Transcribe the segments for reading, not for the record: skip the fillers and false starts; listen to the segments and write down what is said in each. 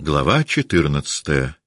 Глава 14.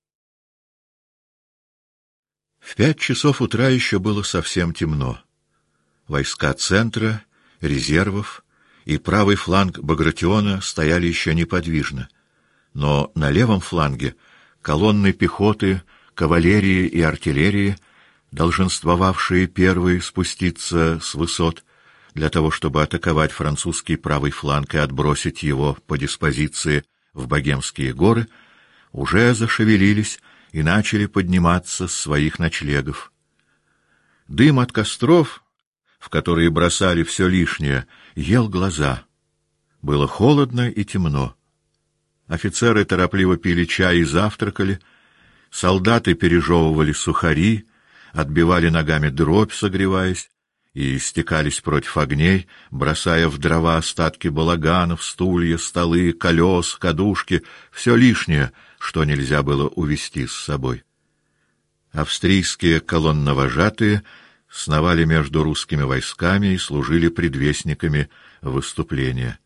В 5 часов утра еще было совсем темно. Войска центра, резервов и правый фланг Багратиона стояли еще неподвижно. Но на левом фланге колонны пехоты, кавалерии и артиллерии, долженствовавшие первые спуститься с высот, для того, чтобы атаковать французский правый фланг и отбросить его по диспозиции в Богемские горы, уже зашевелились и начали подниматься с своих ночлегов. Дым от костров, в которые бросали все лишнее, ел глаза. Было холодно и темно. Офицеры торопливо пили чай и завтракали, солдаты пережевывали сухари, отбивали ногами дробь, согреваясь, и стекались против огней, бросая в дрова остатки балаганов, стулья, столы, колес, кадушки, все лишнее, что нельзя было увезти с собой. Австрийские колонновожатые сновали между русскими войсками и служили предвестниками выступления.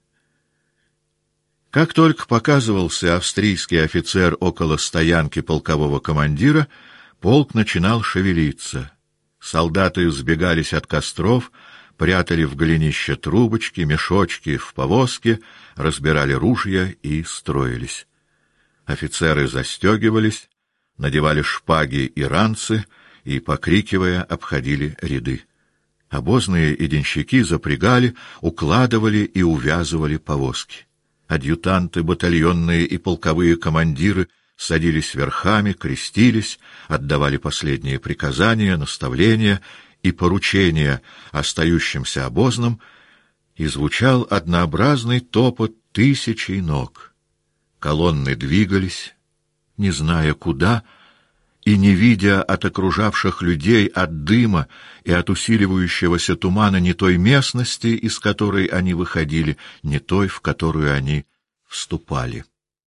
Как только показывался австрийский офицер около стоянки полкового командира, полк начинал шевелиться. Солдаты сбегались от костров, прятали в голенища трубочки, мешочки в повозки, разбирали ружья и строились. Офицеры застегивались, надевали шпаги и ранцы и, покрикивая, обходили ряды. Обозные и денщики запрягали, укладывали и увязывали повозки. Адъютанты, батальонные и полковые командиры садились верхами, крестились, отдавали последние приказания, наставления и поручения остающимся обозным, и звучал однообразный топот тысячей ног. Колонны двигались, не зная куда, и не видя от окружавших людей, от дыма и от усиливающегося тумана ни той местности, из которой они выходили, ни той, в которую они вступали.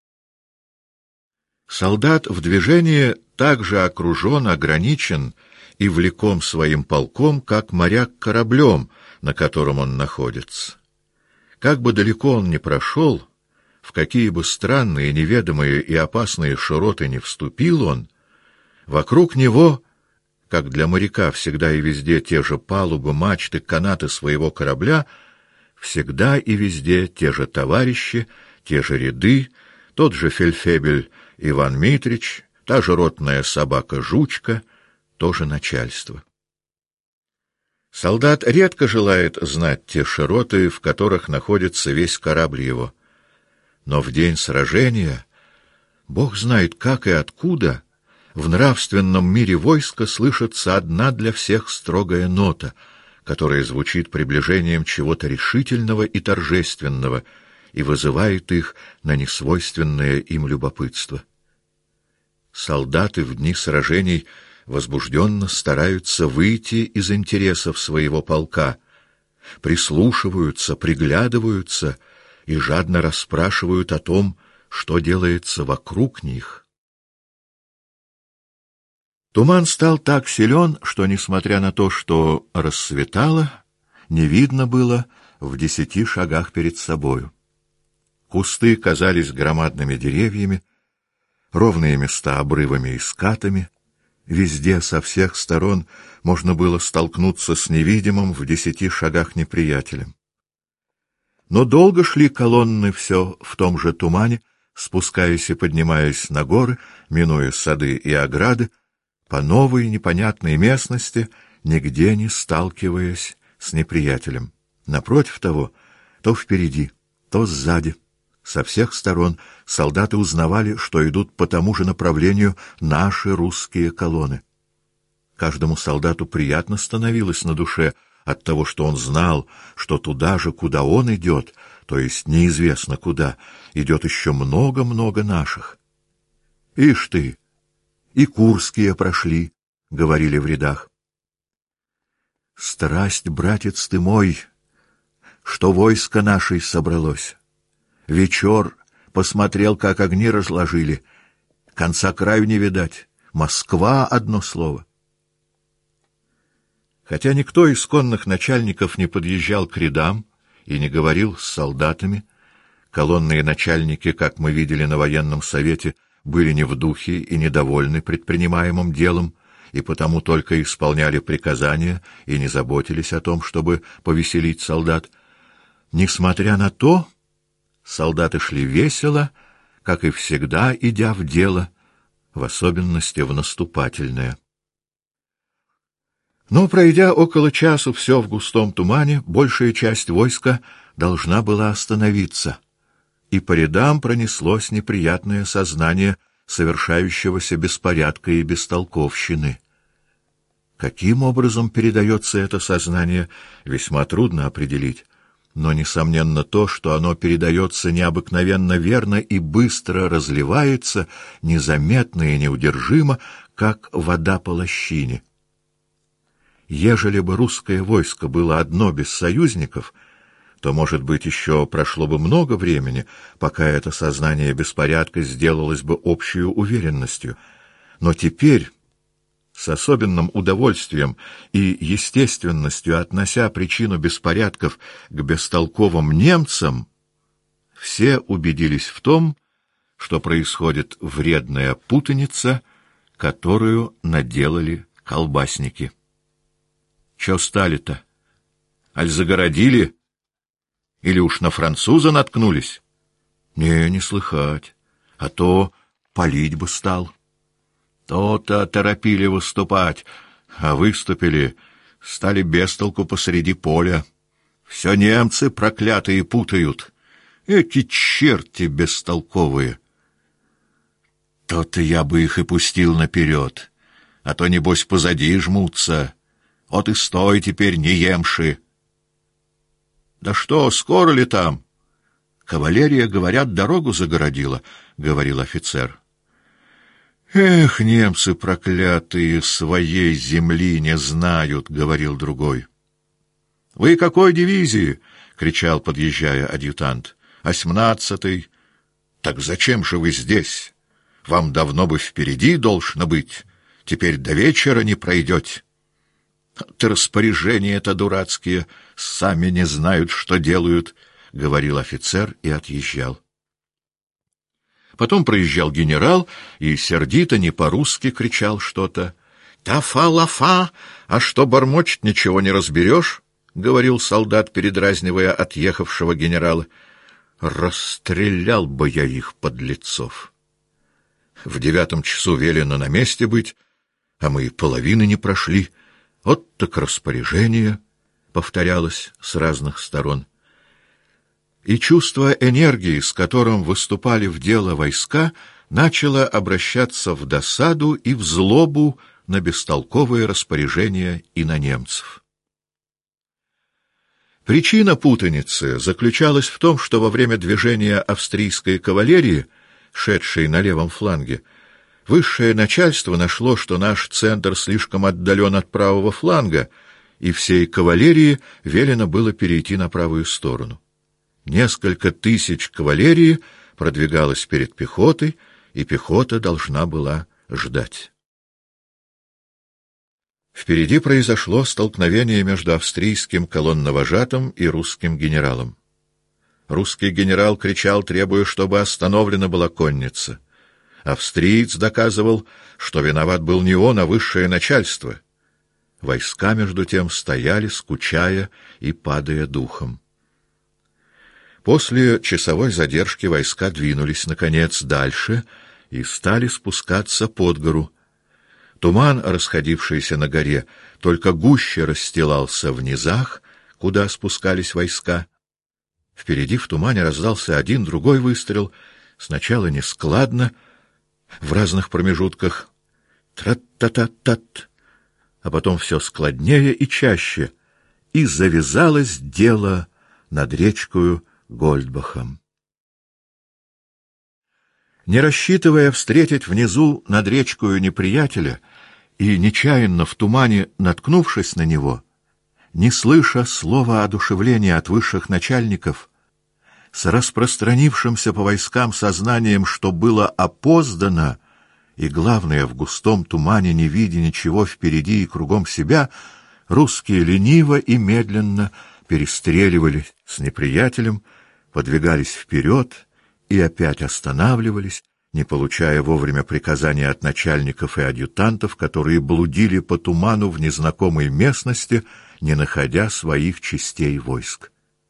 Солдат в движении так же окружен, ограничен и влеком своим полком, как моряк кораблем, на котором он находится. Как бы далеко он ни прошел, в какие бы странные, неведомые и опасные широты ни вступил он, вокруг него, как для моряка всегда и везде те же палубы, мачты, канаты своего корабля, всегда и везде те же товарищи, те же ряды, тот же фельдфебель Иван Митрич, та же ротная собака Жучка, то же начальство. Солдат редко желает знать те широты, в которых находится весь корабль его. Но в день сражения, Бог знает как и откуда, в нравственном мире войска слышится одна для всех строгая нота, которая звучит приближением чего-то решительного и торжественного и вызывает их на несвойственное им любопытство. Солдаты в дни сражений возбужденно стараются выйти из интересов своего полка, прислушиваются, приглядываются и жадно расспрашивают о том, что делается вокруг них. Туман стал так силен, что, несмотря на то, что рассветало, не видно было в 10 шагах перед собою. Кусты казались громадными деревьями, ровные места обрывами и скатами. Везде, со всех сторон, можно было столкнуться с невидимым в 10 шагах неприятелем. Но долго шли колонны все в том же тумане, спускаясь и поднимаясь на горы, минуя сады и ограды, по новой непонятной местности, нигде не сталкиваясь с неприятелем. Напротив того, то впереди, то сзади. Со всех сторон солдаты узнавали, что идут по тому же направлению наши русские колонны. Каждому солдату приятно становилось на душе от того, что он знал, что туда же, куда он идет, то есть неизвестно куда, идет еще много-много наших. «Ишь ты! И курские прошли», — говорили в рядах. «Страсть, братец ты мой, что войско нашей собралось. Вечер посмотрел, как огни разложили. Конца краю не видать. Москва — одно слово». Хотя никто из конных начальников не подъезжал к рядам и не говорил с солдатами, Колонные начальники, как мы видели на военном совете, были не в духе и недовольны предпринимаемым делом, и потому только исполняли приказания и не заботились о том, чтобы повеселить солдат. Несмотря на то, солдаты шли весело, как и всегда, идя в дело, в особенности в наступательное. Но, пройдя около часу все в густом тумане, большая часть войска должна была остановиться, и по рядам пронеслось неприятное сознание совершающегося беспорядка и бестолковщины. Каким образом передается это сознание, весьма трудно определить, но, несомненно, то, что оно передается необыкновенно верно и быстро разливается, незаметно и неудержимо, как вода по лощине. Ежели бы русское войско было одно без союзников, то, может быть, еще прошло бы много времени, пока это сознание беспорядка сделалось бы общей уверенностью. Но теперь, с особенным удовольствием и естественностью относя причину беспорядков к бестолковым немцам, все убедились в том, что происходит вредная путаница, которую наделали колбасники. Чё стали-то? Аль загородили? Или уж на француза наткнулись? Не слыхать. А то палить бы стал. То-то торопили выступать, а выступили, стали без толку посреди поля. Все немцы проклятые путают. Эти черти бестолковые. То-то я бы их и пустил наперед, а то, небось, позади жмутся. Вот и стой теперь, не емши. Да что, скоро ли там? Кавалерия, говорят, дорогу загородила, — говорил офицер. Эх, немцы проклятые, своей земли не знают, — говорил другой. Вы какой дивизии? — кричал, подъезжая адъютант. 18-й. Так зачем же вы здесь? Вам давно бы впереди должно быть. Теперь до вечера не пройдете. Ты распоряжения-то дурацкие, сами не знают, что делают, — говорил офицер и отъезжал. Потом проезжал генерал и сердито, не по-русски кричал что-то. «Тафа-лафа, а что бормочет, ничего не разберешь?» — говорил солдат, передразнивая отъехавшего генерала. «Расстрелял бы я их, подлецов! В 9 часу велено на месте быть, а мы и половины не прошли. Вот так распоряжение», — повторялось с разных сторон. И чувство энергии, с которым выступали в дело войска, начало обращаться в досаду и в злобу на бестолковые распоряжения и на немцев. Причина путаницы заключалась в том, что во время движения австрийской кавалерии, шедшей на левом фланге, высшее начальство нашло, что наш центр слишком отдален от правого фланга, и всей кавалерии велено было перейти на правую сторону. Несколько тысяч кавалерии продвигалось перед пехотой, и пехота должна была ждать. Впереди произошло столкновение между австрийским колонновожатым и русским генералом. Русский генерал кричал, требуя, чтобы остановлена была конница. Австриец доказывал, что виноват был не он, а высшее начальство. Войска, между тем, стояли, скучая и падая духом. После часовой задержки войска двинулись, наконец, дальше и стали спускаться под гору. Туман, расходившийся на горе, только гуще расстилался в низах, куда спускались войска. Впереди в тумане раздался один, другой выстрел, сначала нескладно, в разных промежутках, трат-та-та-тат, а потом все складнее и чаще, и завязалось дело над речкою Гольдбахом. Не рассчитывая встретить внизу над речкою неприятеля и нечаянно в тумане наткнувшись на него, не слыша слова одушевления от высших начальников, с распространившимся по войскам сознанием, что было опоздано, и, главное, в густом тумане не видя ничего впереди и кругом себя, русские лениво и медленно перестреливали с неприятелем, подвигались вперед и опять останавливались, не получая вовремя приказания от начальников и адъютантов, которые блудили по туману в незнакомой местности, не находя своих частей войск.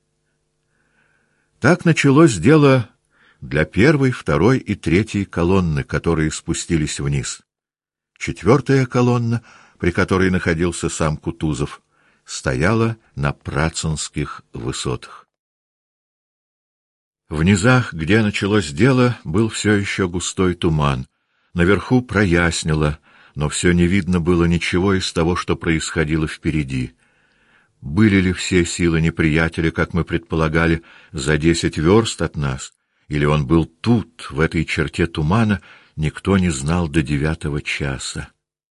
Так началось дело для первой, второй и третьей колонны, которые спустились вниз. Четвертая колонна, при которой находился сам Кутузов, стояла на Працинских высотах. В низах, где началось дело, был все еще густой туман. Наверху прояснило, но все не видно было ничего из того, что происходило впереди. Были ли все силы неприятеля, как мы предполагали, за 10 верст от нас, или он был тут, в этой черте тумана, никто не знал до 9 часа.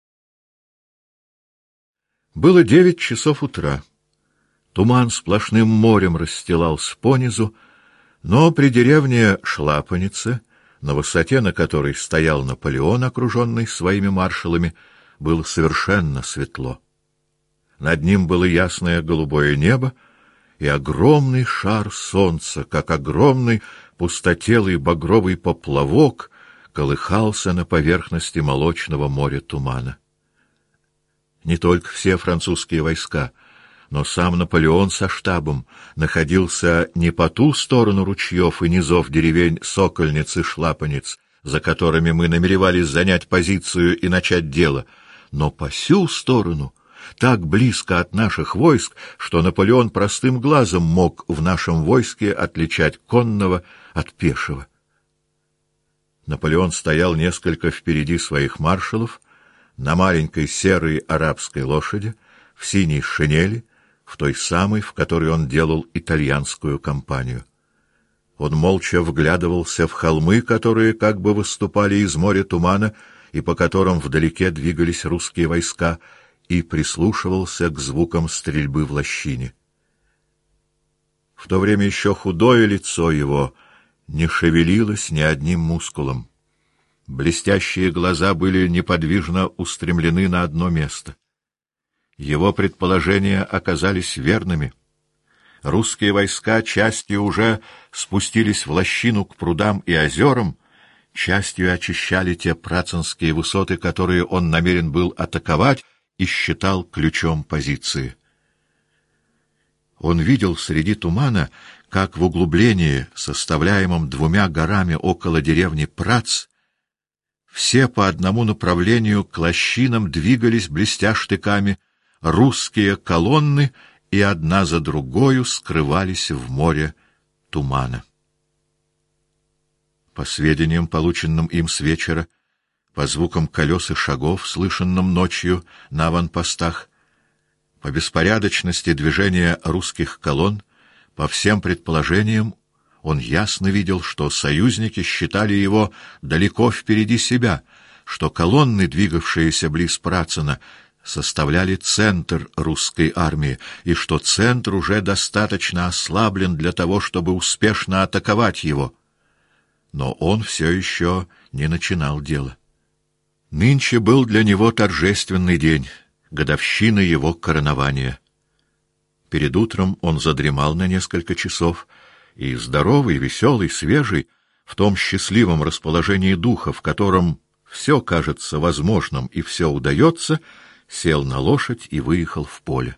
Было 9 часов утра. Туман сплошным морем расстилался понизу, но при деревне Шлапанице, на высоте, на которой стоял Наполеон, окруженный своими маршалами, было совершенно светло. Над ним было ясное голубое небо и огромный шар солнца, как огромный пустотелый багровый поплавок, колыхался на поверхности молочного моря тумана. Не только все французские войска, но сам Наполеон со штабом находился не по ту сторону ручьев и низов деревень Сокольниц и Шлапаниц, за которыми мы намеревались занять позицию и начать дело, но по сю сторону, так близко от наших войск, что Наполеон простым глазом мог в нашем войске отличать конного от пешего. Наполеон стоял несколько впереди своих маршалов, на маленькой серой арабской лошади, в синей шинели, в той самой, в которой он делал итальянскую кампанию. Он молча вглядывался в холмы, которые как бы выступали из моря тумана и по которым вдалеке двигались русские войска, и прислушивался к звукам стрельбы в лощине. В то время еще худое лицо его не шевелилось ни одним мускулом. Блестящие глаза были неподвижно устремлены на одно место. Его предположения оказались верными. Русские войска частью уже спустились в лощину к прудам и озерам, частью очищали те працинские высоты, которые он намерен был атаковать и считал ключом позиции. Он видел среди тумана, как в углублении, составляемом 2 горами около деревни Прац, все по одному направлению к лощинам двигались, блестя штыками, русские колонны, и одна за другою скрывались в море тумана. По сведениям, полученным им с вечера, по звукам колес и шагов, слышанным ночью на аванпостах, по беспорядочности движения русских колонн, по всем предположениям, он ясно видел, что союзники считали его далеко впереди себя, что колонны, двигавшиеся близ Працина, составляли центр русской армии, и что центр уже достаточно ослаблен для того, чтобы успешно атаковать его. Но он все еще не начинал дело. Нынче был для него торжественный день, годовщина его коронования. Перед утром он задремал на несколько часов, и здоровый, веселый, свежий, в том счастливом расположении духа, в котором все кажется возможным и все удается, сел на лошадь и выехал в поле.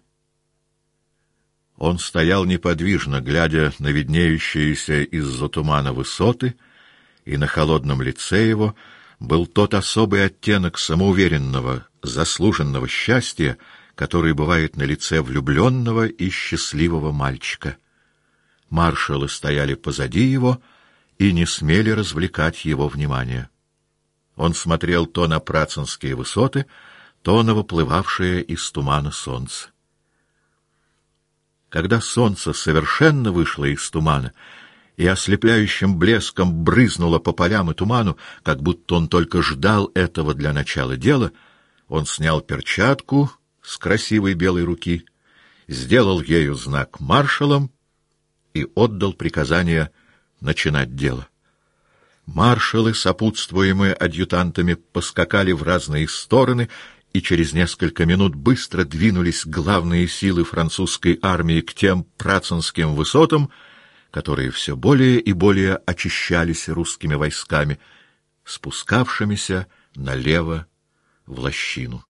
Он стоял неподвижно, глядя на виднеющиеся из-за тумана высоты, и на холодном лице его был тот особый оттенок самоуверенного, заслуженного счастья, который бывает на лице влюбленного и счастливого мальчика. Маршалы стояли позади его и не смели развлекать его внимание. Он смотрел то на Працинские высоты, то на выплывавшее из тумана солнце. Когда солнце совершенно вышло из тумана и ослепляющим блеском брызнуло по полям и туману, как будто он только ждал этого для начала дела, он снял перчатку с красивой белой руки, сделал ею знак маршалам и отдал приказание начинать дело. Маршалы, сопутствуемые адъютантами, поскакали в разные стороны, и через несколько минут быстро двинулись главные силы французской армии к тем працинским высотам, которые все более и более очищались русскими войсками, спускавшимися налево в лощину.